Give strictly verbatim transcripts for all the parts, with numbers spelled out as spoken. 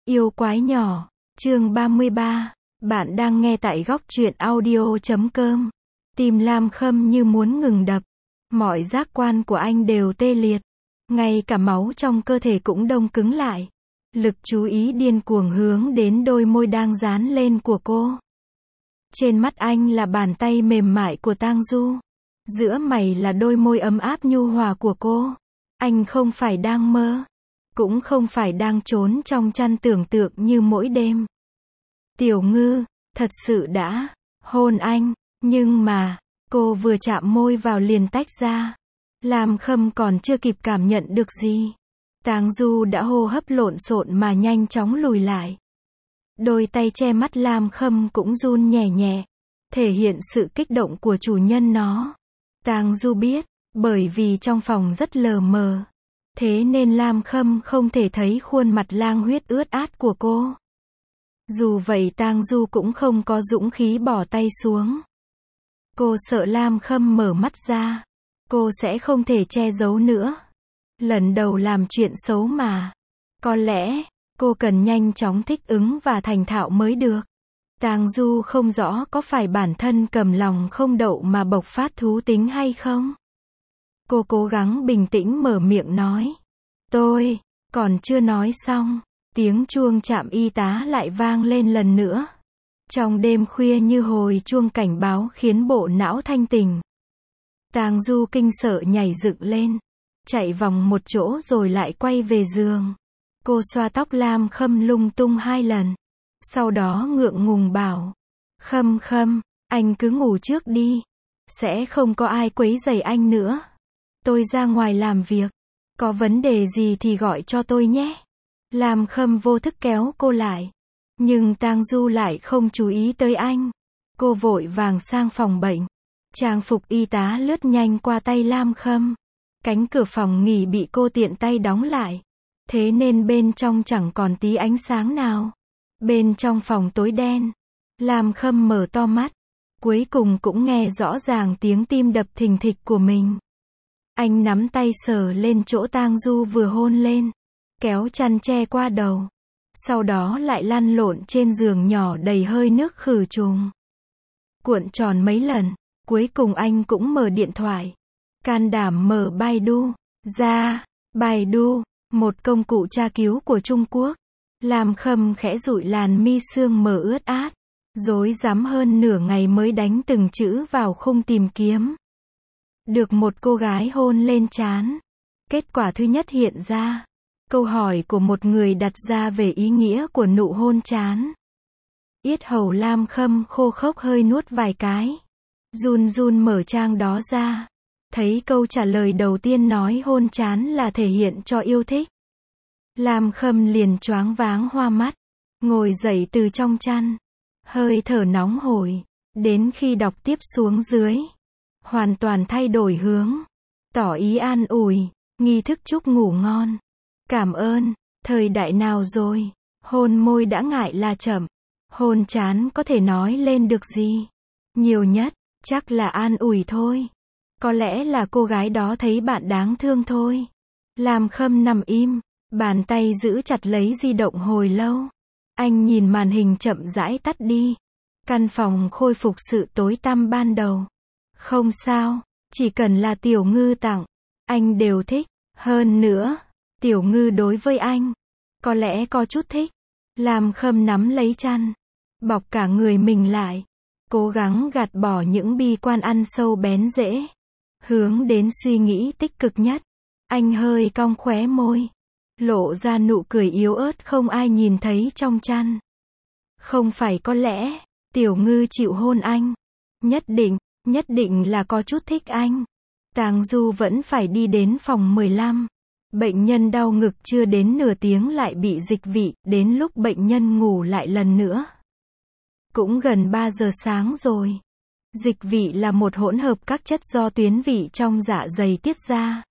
Yêu quái nhỏ, chương ba mươi ba. Bạn đang nghe tại góc truyện audio chấm com. Tim Lam Khâm như muốn ngừng đập. Mọi giác quan của anh đều tê liệt. Ngay cả máu trong cơ thể cũng đông cứng lại. Lực chú ý điên cuồng hướng đến đôi môi đang dán lên của cô. Trên mắt anh là bàn tay mềm mại của Tang Du. Giữa mày là đôi môi ấm áp nhu hòa của cô. Anh không phải đang mơ. Cũng không phải đang trốn trong chăn tưởng tượng như mỗi đêm. Tiểu Ngư, thật sự đã hôn anh, nhưng mà, cô vừa chạm môi vào liền tách ra. Lam Khâm còn chưa kịp cảm nhận được gì. Tang Du đã hô hấp lộn xộn mà nhanh chóng lùi lại. Đôi tay che mắt Lam Khâm cũng run nhẹ nhẹ, thể hiện sự kích động của chủ nhân nó. Tang Du biết, bởi vì trong phòng rất lờ mờ. Thế nên Lam Khâm không thể thấy khuôn mặt lang huyết ướt át của cô. Dù vậy Tang Du cũng không có dũng khí bỏ tay xuống. Cô sợ Lam Khâm mở mắt ra. Cô sẽ không thể che giấu nữa. Lần đầu làm chuyện xấu mà. Có lẽ, cô cần nhanh chóng thích ứng và thành thạo mới được. Tang Du không rõ có phải bản thân cầm lòng không đậu mà bộc phát thú tính hay không. Cô cố gắng bình tĩnh mở miệng nói. Tôi, còn chưa nói xong, tiếng chuông trạm y tá lại vang lên lần nữa. Trong đêm khuya như hồi chuông cảnh báo khiến bộ não thanh tỉnh. Tang Du kinh sợ nhảy dựng lên, chạy vòng một chỗ rồi lại quay về giường. Cô xoa tóc Lam Khâm lung tung hai lần. Sau đó ngượng ngùng bảo. Khâm Khâm, anh cứ ngủ trước đi. Sẽ không có ai quấy rầy anh nữa. Tôi ra ngoài làm việc. Có vấn đề gì thì gọi cho tôi nhé. Lam Khâm vô thức kéo cô lại. Nhưng Tang Du lại không chú ý tới anh. Cô vội vàng sang phòng bệnh. Trang phục y tá lướt nhanh qua tay Lam Khâm. Cánh cửa phòng nghỉ bị cô tiện tay đóng lại. Thế nên bên trong chẳng còn tí ánh sáng nào. Bên trong phòng tối đen. Lam Khâm mở to mắt. Cuối cùng cũng nghe rõ ràng tiếng tim đập thình thịch của mình. Anh nắm tay sờ lên chỗ Tang Du vừa hôn lên. Kéo chăn che qua đầu. Sau đó lại lăn lộn trên giường nhỏ đầy hơi nước khử trùng. Cuộn tròn mấy lần. Cuối cùng anh cũng mở điện thoại. Can đảm mở Baidu ra. Baidu, một công cụ tra cứu của Trung Quốc. Lam Khâm khẽ dụi làn mi sương mờ ướt át. Rối rắm hơn nửa ngày mới đánh từng chữ vào khung tìm kiếm. Được một cô gái hôn lên trán. Kết quả thứ nhất hiện ra. Câu hỏi của một người đặt ra về ý nghĩa của nụ hôn trán. Yết hầu Lam Khâm khô khốc hơi nuốt vài cái. Run run mở trang đó ra. Thấy câu trả lời đầu tiên nói hôn trán là thể hiện cho yêu thích. Lam Khâm liền choáng váng hoa mắt. Ngồi dậy từ trong chăn. Hơi thở nóng hổi. Đến khi đọc tiếp xuống dưới. Hoàn toàn thay đổi hướng. Tỏ ý an ủi. Nghi thức chúc ngủ ngon. Cảm ơn. Thời đại nào rồi. Hôn môi đã ngại là chậm. Hôn trán có thể nói lên được gì. Nhiều nhất, chắc là an ủi thôi. Có lẽ là cô gái đó thấy bạn đáng thương thôi. Lam Khâm nằm im. Bàn tay giữ chặt lấy di động hồi lâu. Anh nhìn màn hình chậm rãi tắt đi. Căn phòng khôi phục sự tối tăm ban đầu. Không sao, chỉ cần là Tiểu Ngư tặng, anh đều thích. Hơn nữa, Tiểu Ngư đối với anh, có lẽ có chút thích. Lam Khâm nắm lấy chăn, bọc cả người mình lại, cố gắng gạt bỏ những bi quan ăn sâu bén rễ. Hướng đến suy nghĩ tích cực nhất. Anh hơi cong khóe môi, lộ ra nụ cười yếu ớt không ai nhìn thấy trong chăn. Không phải có lẽ, Tiểu Ngư chịu hôn anh. Nhất định. Nhất định là có chút thích anh. Tang Du vẫn phải đi đến phòng mười lăm. Bệnh nhân đau ngực chưa đến nửa tiếng lại bị dịch vị, đến lúc bệnh nhân ngủ lại lần nữa. Cũng gần ba giờ sáng rồi. Dịch vị là một hỗn hợp các chất do tuyến vị trong dạ dày tiết ra.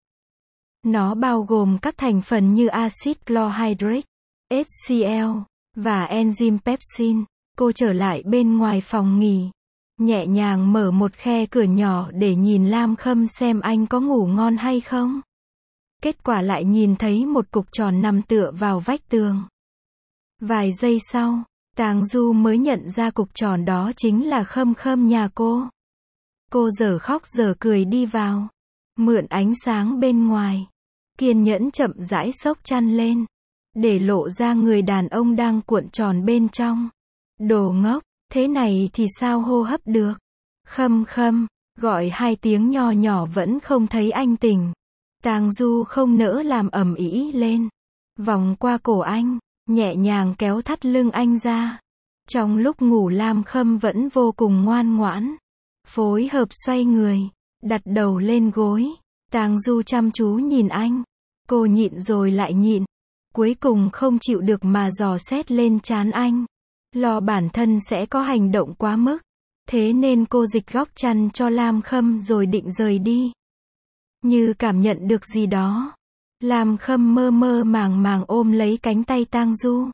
Nó bao gồm các thành phần như axit chlorhydric, hát xê lờ, và enzyme pepsin. Cô trở lại bên ngoài phòng nghỉ. Nhẹ nhàng mở một khe cửa nhỏ để nhìn Lam Khâm xem anh có ngủ ngon hay không. Kết quả lại nhìn thấy một cục tròn nằm tựa vào vách tường. Vài giây sau, Tang Du mới nhận ra cục tròn đó chính là Khâm Khâm nhà cô. Cô giờ khóc giờ cười đi vào, mượn ánh sáng bên ngoài, kiên nhẫn chậm rãi xốc chăn lên, để lộ ra người đàn ông đang cuộn tròn bên trong. Đồ ngốc, thế này thì sao hô hấp được? Khâm Khâm, gọi hai tiếng nho nhỏ vẫn không thấy anh tỉnh. Tang Du không nỡ làm ầm ĩ lên, vòng qua cổ anh, nhẹ nhàng kéo thắt lưng anh ra. Trong lúc ngủ Lam Khâm vẫn vô cùng ngoan ngoãn, phối hợp xoay người, đặt đầu lên gối. Tang Du chăm chú nhìn anh, cô nhịn rồi lại nhịn, cuối cùng không chịu được mà dò xét lên trán anh. Lo bản thân sẽ có hành động quá mức, thế nên cô dịch góc chăn cho Lam Khâm rồi định rời đi. Như cảm nhận được gì đó, Lam Khâm mơ mơ màng màng ôm lấy cánh tay Tang Du,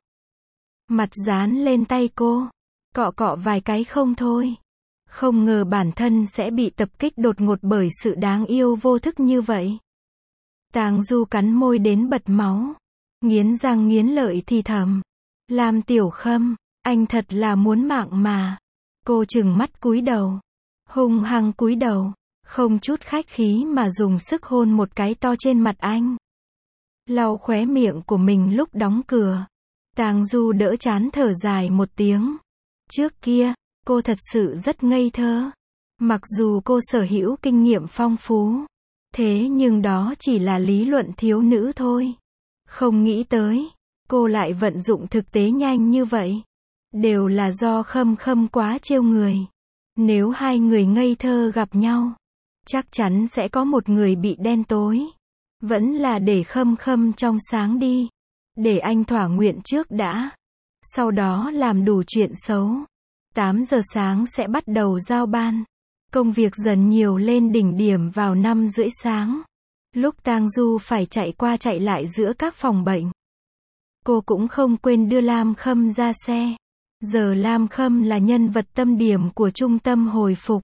mặt dán lên tay cô, cọ cọ vài cái không thôi. Không ngờ bản thân sẽ bị tập kích đột ngột bởi sự đáng yêu vô thức như vậy. Tang Du cắn môi đến bật máu, nghiến răng nghiến lợi thì thầm, Lam Tiểu Khâm, anh thật là muốn mạng mà. Cô trừng mắt cúi đầu, hung hăng cúi đầu, không chút khách khí mà dùng sức hôn một cái to trên mặt anh. Lau khóe miệng của mình lúc đóng cửa, Tang Du đỡ chán thở dài một tiếng. Trước kia, cô thật sự rất ngây thơ. Mặc dù cô sở hữu kinh nghiệm phong phú, thế nhưng đó chỉ là lý luận thiếu nữ thôi. Không nghĩ tới, cô lại vận dụng thực tế nhanh như vậy. Đều là do Khâm Khâm quá trêu người. Nếu hai người ngây thơ gặp nhau, chắc chắn sẽ có một người bị đen tối. Vẫn là để Khâm Khâm trong sáng đi. Để anh thỏa nguyện trước đã. Sau đó làm đủ chuyện xấu. tám giờ sáng sẽ bắt đầu giao ban. Công việc dần nhiều lên đỉnh điểm vào năm rưỡi sáng. Lúc Tang Du phải chạy qua chạy lại giữa các phòng bệnh, cô cũng không quên đưa Lam Khâm ra xe. Giờ Lam Khâm là nhân vật tâm điểm của trung tâm hồi phục.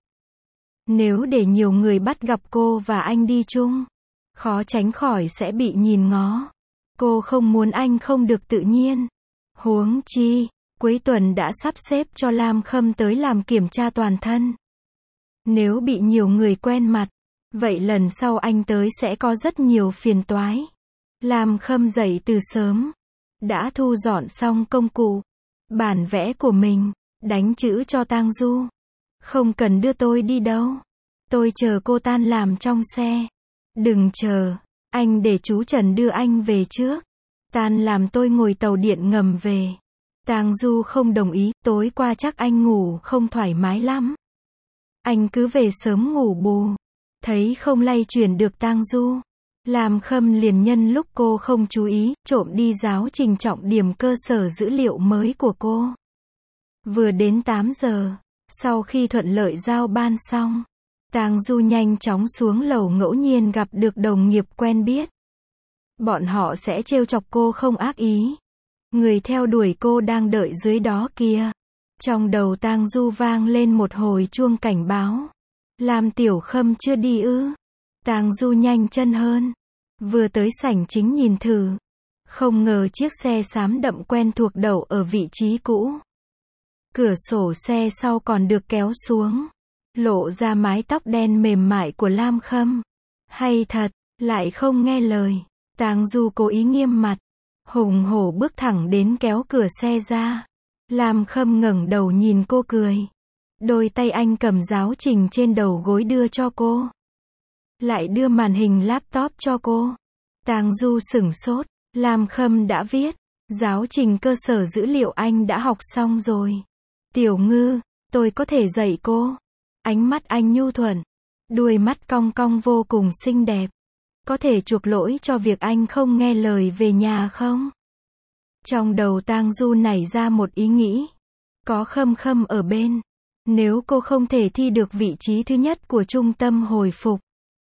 Nếu để nhiều người bắt gặp cô và anh đi chung, khó tránh khỏi sẽ bị nhìn ngó. Cô không muốn anh không được tự nhiên. Huống chi, cuối tuần đã sắp xếp cho Lam Khâm tới làm kiểm tra toàn thân. Nếu bị nhiều người quen mặt, vậy lần sau anh tới sẽ có rất nhiều phiền toái. Lam Khâm dậy từ sớm, đã thu dọn xong công cụ, bản vẽ của mình, đánh chữ cho Tang Du. Không cần đưa tôi đi đâu. Tôi chờ cô tan làm trong xe. Đừng chờ, anh để chú Trần đưa anh về trước. Tan làm tôi ngồi tàu điện ngầm về. Tang Du không đồng ý, tối qua chắc anh ngủ không thoải mái lắm. Anh cứ về sớm ngủ bù. Thấy không lay chuyển được Tang Du, Lam Khâm liền nhân lúc cô không chú ý, trộm đi giáo trình trọng điểm cơ sở dữ liệu mới của cô. Vừa đến tám giờ, sau khi thuận lợi giao ban xong, Tang Du nhanh chóng xuống lầu ngẫu nhiên gặp được đồng nghiệp quen biết. Bọn họ sẽ trêu chọc cô không ác ý. Người theo đuổi cô đang đợi dưới đó kìa. Trong đầu Tang Du vang lên một hồi chuông cảnh báo. Lam Tiểu Khâm chưa đi ư? Tang Du nhanh chân hơn, vừa tới sảnh chính nhìn thử. Không ngờ chiếc xe xám đậm quen thuộc đậu ở vị trí cũ. Cửa sổ xe sau còn được kéo xuống, lộ ra mái tóc đen mềm mại của Lam Khâm. Hay thật, lại không nghe lời. Tang Du cố ý nghiêm mặt, hùng hổ bước thẳng đến kéo cửa xe ra. Lam Khâm ngẩng đầu nhìn cô cười. Đôi tay anh cầm giáo trình trên đầu gối đưa cho cô. Lại đưa màn hình laptop cho cô. Tang Du sửng sốt. Lam Khâm đã viết. Giáo trình cơ sở dữ liệu anh đã học xong rồi. Tiểu Ngư, tôi có thể dạy cô. Ánh mắt anh nhu thuận. Đuôi mắt cong cong vô cùng xinh đẹp. Có thể chuộc lỗi cho việc anh không nghe lời về nhà không? Trong đầu Tang Du nảy ra một ý nghĩ. Có Khâm Khâm ở bên. Nếu cô không thể thi được vị trí thứ nhất của trung tâm hồi phục,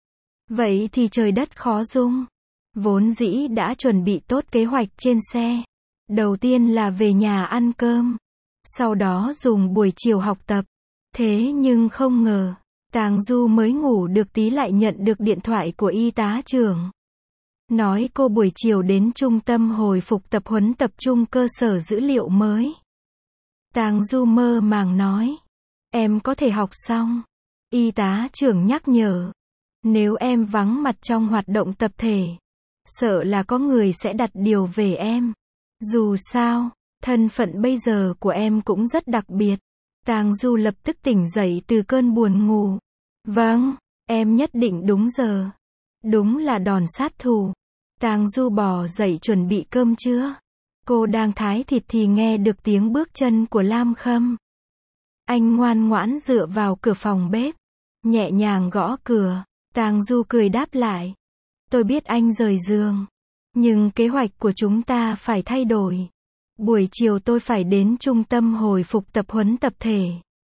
vậy thì trời đất khó dung. Vốn dĩ đã chuẩn bị tốt kế hoạch trên xe. Đầu tiên là về nhà ăn cơm. Sau đó dùng buổi chiều học tập. Thế nhưng không ngờ, Tang Du mới ngủ được tí lại nhận được điện thoại của y tá trưởng. nói cô buổi chiều đến trung tâm hồi phục tập huấn tập trung cơ sở dữ liệu mới. Tang Du mơ màng nói, em có thể học xong. Y tá trưởng nhắc nhở, nếu em vắng mặt trong hoạt động tập thể, sợ là có người sẽ đặt điều về em. Dù sao, thân phận bây giờ của em cũng rất đặc biệt. Tang Du lập tức tỉnh dậy từ cơn buồn ngủ. Vâng, em nhất định đúng giờ. Đúng là đòn sát thủ. Tang Du bò dậy chuẩn bị cơm trưa. Cô đang thái thịt thì nghe được tiếng bước chân của Lam Khâm. Anh ngoan ngoãn dựa vào cửa phòng bếp, nhẹ nhàng gõ cửa. Tang Du cười đáp lại. Tôi biết anh rời giường, nhưng kế hoạch của chúng ta phải thay đổi. Buổi chiều tôi phải đến trung tâm hồi phục tập huấn tập thể.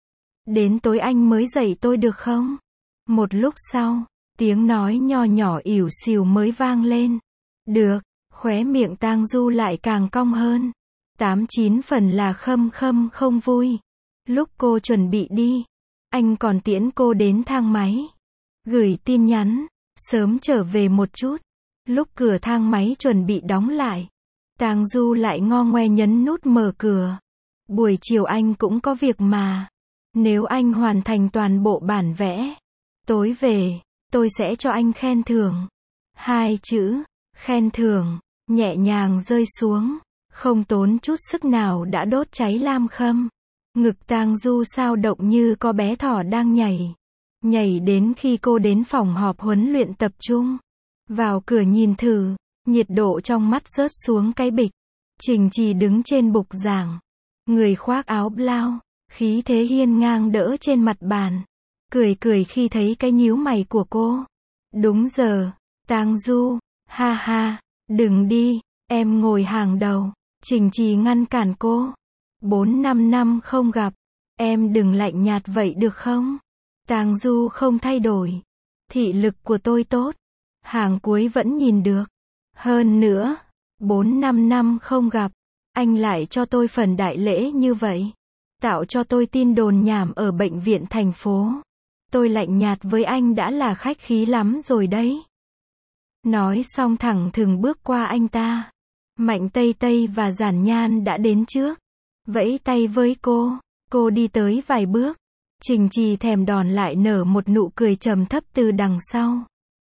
Đến tối anh mới dậy tôi được không? Một lúc sau, tiếng nói nho nhỏ ỉu xìu mới vang lên. Được, khóe miệng Tang Du lại càng cong hơn. Tám chín phần là Khâm Khâm không vui. Lúc cô chuẩn bị đi, anh còn tiễn cô đến thang máy. Gửi tin nhắn, sớm trở về một chút. Lúc cửa thang máy chuẩn bị đóng lại, Tang Du lại ngo ngoe nhấn nút mở cửa. Buổi chiều anh cũng có việc mà. Nếu anh hoàn thành toàn bộ bản vẽ, tối về, tôi sẽ cho anh khen thưởng. Hai chữ, khen thưởng, nhẹ nhàng rơi xuống, không tốn chút sức nào đã đốt cháy Lam Khâm. Ngực Tang Du sao động như có bé thỏ đang nhảy. Nhảy đến khi cô đến phòng họp huấn luyện tập trung. Vào cửa nhìn thử, nhiệt độ trong mắt rớt xuống cái bịch. Trình Trì đứng trên bục giảng. Người khoác áo blau, khí thế hiên ngang đỡ trên mặt bàn. Cười cười khi thấy cái nhíu mày của cô. Đúng giờ, Tang Du, ha ha, đừng đi, em ngồi hàng đầu. Trình Trì ngăn cản cô. Bốn năm năm không gặp, em đừng lạnh nhạt vậy được không? Tang Du không thay đổi. Thị lực của tôi tốt. Hàng cuối vẫn nhìn được. Hơn nữa, bốn năm năm không gặp, anh lại cho tôi phần đại lễ như vậy. Tạo cho tôi tin đồn nhảm ở bệnh viện thành phố. Tôi lạnh nhạt với anh đã là khách khí lắm rồi đấy. Nói xong thẳng thừng bước qua anh ta. Mạnh Tây Tây và Giản Nhan đã đến trước. Vẫy tay với cô. Cô đi tới vài bước. Trình Trì thèm đòn lại nở một nụ cười trầm thấp từ đằng sau.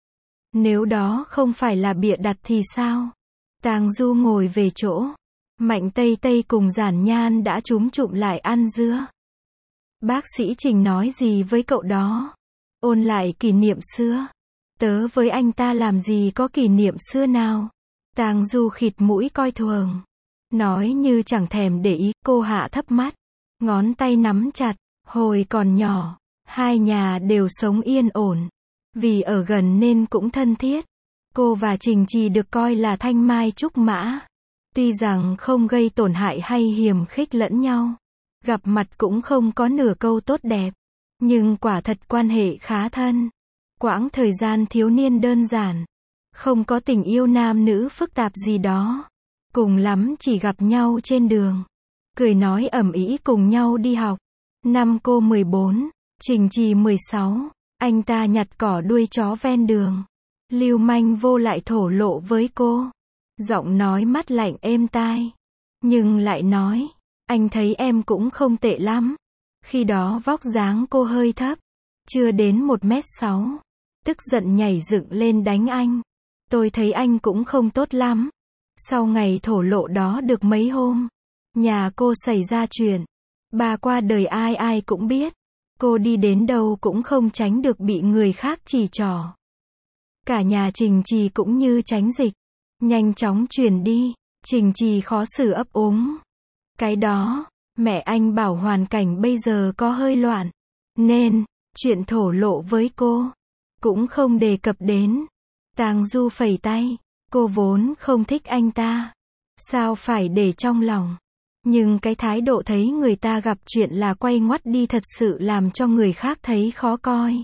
Nếu đó không phải là bịa đặt thì sao? Tang Du ngồi về chỗ. Mạnh Tây Tây cùng Giản Nhan đã chúm chụm lại ăn dưa. Bác sĩ Trình nói gì với cậu đó? Ôn lại kỷ niệm xưa. Tớ với anh ta làm gì có kỷ niệm xưa nào? Tang Du khịt mũi coi thường. Nói như chẳng thèm để ý, cô hạ thấp mắt. Ngón tay nắm chặt. Hồi còn nhỏ, hai nhà đều sống yên ổn. Vì ở gần nên cũng thân thiết. Cô và Trình Trì được coi là thanh mai trúc mã. Tuy rằng không gây tổn hại hay hiềm khích lẫn nhau. Gặp mặt cũng không có nửa câu tốt đẹp. Nhưng quả thật quan hệ khá thân. Quãng thời gian thiếu niên đơn giản. Không có tình yêu nam nữ phức tạp gì đó. Cùng lắm chỉ gặp nhau trên đường. Cười nói ầm ĩ cùng nhau đi học. Năm cô mười bốn, Trình Trì mười sáu, anh ta nhặt cỏ đuôi chó ven đường. Lưu manh vô lại thổ lộ với cô. Giọng nói mát lạnh êm tai. Nhưng lại nói, anh thấy em cũng không tệ lắm. Khi đó vóc dáng cô hơi thấp, chưa đến một mét sáu. Tức giận nhảy dựng lên đánh anh. Tôi thấy anh cũng không tốt lắm. Sau ngày thổ lộ đó được mấy hôm, nhà cô xảy ra chuyện. Bà qua đời ai ai cũng biết. Cô đi đến đâu cũng không tránh được bị người khác chỉ trỏ. Cả nhà Trình Trì cũng như tránh dịch. Nhanh chóng chuyển đi. Trình Trì khó xử ấp úng. Cái đó, mẹ anh bảo hoàn cảnh bây giờ có hơi loạn. Nên, chuyện thổ lộ với cô, cũng không đề cập đến. Tang Du phẩy tay. Cô vốn không thích anh ta. Sao phải để trong lòng. Nhưng cái thái độ thấy người ta gặp chuyện là quay ngoắt đi thật sự làm cho người khác thấy khó coi.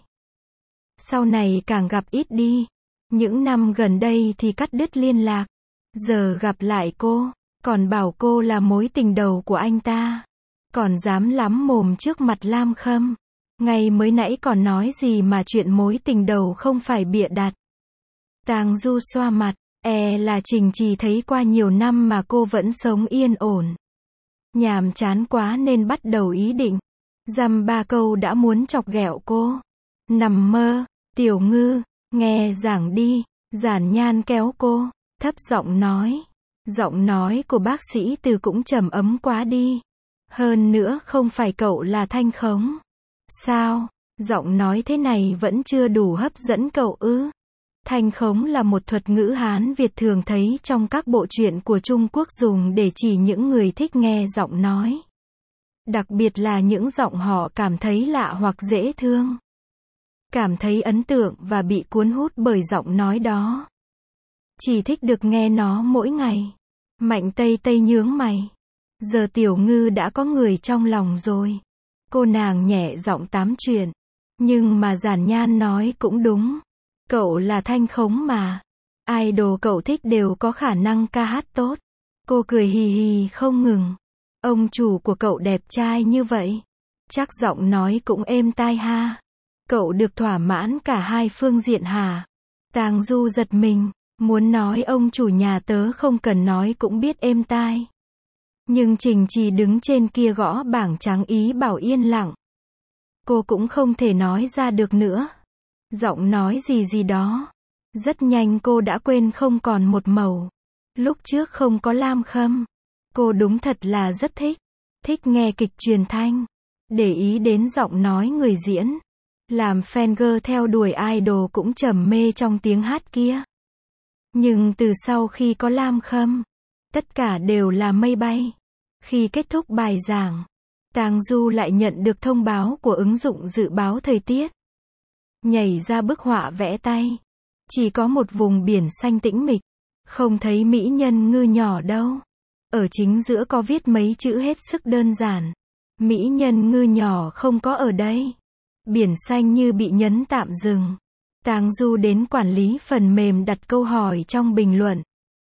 Sau này càng gặp ít đi. Những năm gần đây thì cắt đứt liên lạc. Giờ gặp lại cô, còn bảo cô là mối tình đầu của anh ta. Còn dám lắm mồm trước mặt Lam Khâm. Ngày mới nãy còn nói gì mà chuyện mối tình đầu không phải bịa đặt. Tang Du xoa mặt, E là Trình Trì thấy qua nhiều năm mà cô vẫn sống yên ổn. Nhàm chán quá nên bắt đầu ý định. Dăm ba câu đã muốn chọc ghẹo cô. Nằm mơ, Tiểu Ngư, nghe giảng đi. Giản Nhan kéo cô, thấp giọng nói. Giọng nói của bác sĩ Từ cũng trầm ấm quá đi. Hơn nữa không phải cậu là Thanh Khống. Sao, giọng nói thế này vẫn chưa đủ hấp dẫn cậu ư? Thanh Khống là một thuật ngữ Hán Việt thường thấy trong các bộ truyện của Trung Quốc dùng để chỉ những người thích nghe giọng nói. Đặc biệt là những giọng họ cảm thấy lạ hoặc dễ thương. Cảm thấy ấn tượng và bị cuốn hút bởi giọng nói đó. Chỉ thích được nghe nó mỗi ngày. Mạnh Tây Tây nhướng mày. Giờ Tiểu Ngư đã có người trong lòng rồi. Cô nàng nhẹ giọng tám chuyện. Nhưng mà Giản Nhan nói cũng đúng. Cậu là Thanh Khống mà. Idol cậu thích đều có khả năng ca hát tốt. Cô cười hì hì không ngừng. Ông chủ của cậu đẹp trai như vậy. Chắc giọng nói cũng êm tai ha. Cậu được thỏa mãn cả hai phương diện hả? Tang Du giật mình. Muốn nói ông chủ nhà tớ không cần nói cũng biết êm tai. Nhưng Trình Trì đứng trên kia gõ bảng trắng ý bảo yên lặng. Cô cũng không thể nói ra được nữa. Giọng nói gì gì đó. Rất nhanh cô đã quên không còn một màu. Lúc trước không có Lam Khâm. Cô đúng thật là rất thích. Thích nghe kịch truyền thanh. Để ý đến giọng nói người diễn. Làm fan girl theo đuổi idol cũng trầm mê trong tiếng hát kia. Nhưng từ sau khi có Lam Khâm, tất cả đều là mây bay. Khi kết thúc bài giảng, Tang Du lại nhận được thông báo của ứng dụng dự báo thời tiết. Nhảy ra bức họa vẽ tay. Chỉ có một vùng biển xanh tĩnh mịch. Không thấy mỹ nhân ngư nhỏ đâu. Ở chính giữa có viết mấy chữ hết sức đơn giản. Mỹ nhân ngư nhỏ không có ở đây. Biển xanh như bị nhấn tạm dừng. Tang Du đến quản lý phần mềm đặt câu hỏi trong bình luận.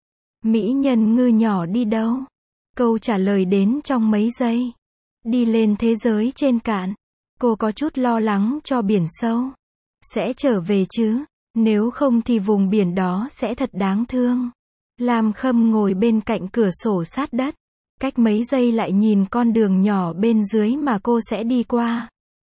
Mỹ nhân ngư nhỏ đi đâu? Câu trả lời đến trong mấy giây. Đi lên thế giới trên cạn. Cô có chút lo lắng cho biển sâu. Sẽ trở về chứ? Nếu không thì vùng biển đó sẽ thật đáng thương. Lam Khâm ngồi bên cạnh cửa sổ sát đất. Cách mấy giây lại nhìn con đường nhỏ bên dưới mà cô sẽ đi qua.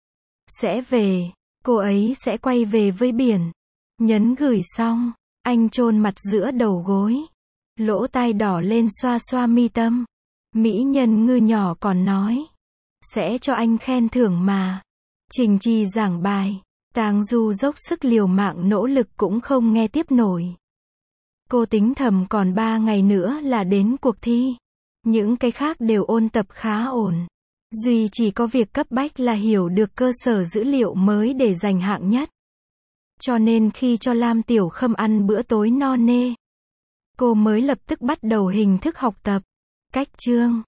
Sẽ về. Cô ấy sẽ quay về với biển. Nhấn gửi xong. Anh chôn mặt giữa đầu gối. Lỗ tai đỏ lên xoa xoa mi tâm. Mỹ nhân ngư nhỏ còn nói. Sẽ cho anh khen thưởng mà. Trình Trì giảng bài. Tang Du dốc sức liều mạng nỗ lực cũng không nghe tiếp nổi. Cô tính thầm còn ba ngày nữa là đến cuộc thi. Những cái khác đều ôn tập khá ổn. Duy chỉ có việc cấp bách là hiểu được cơ sở dữ liệu mới để giành hạng nhất. Cho nên khi cho Lam Tiểu Khâm ăn bữa tối no nê, cô mới lập tức bắt đầu hình thức học tập. Cách chương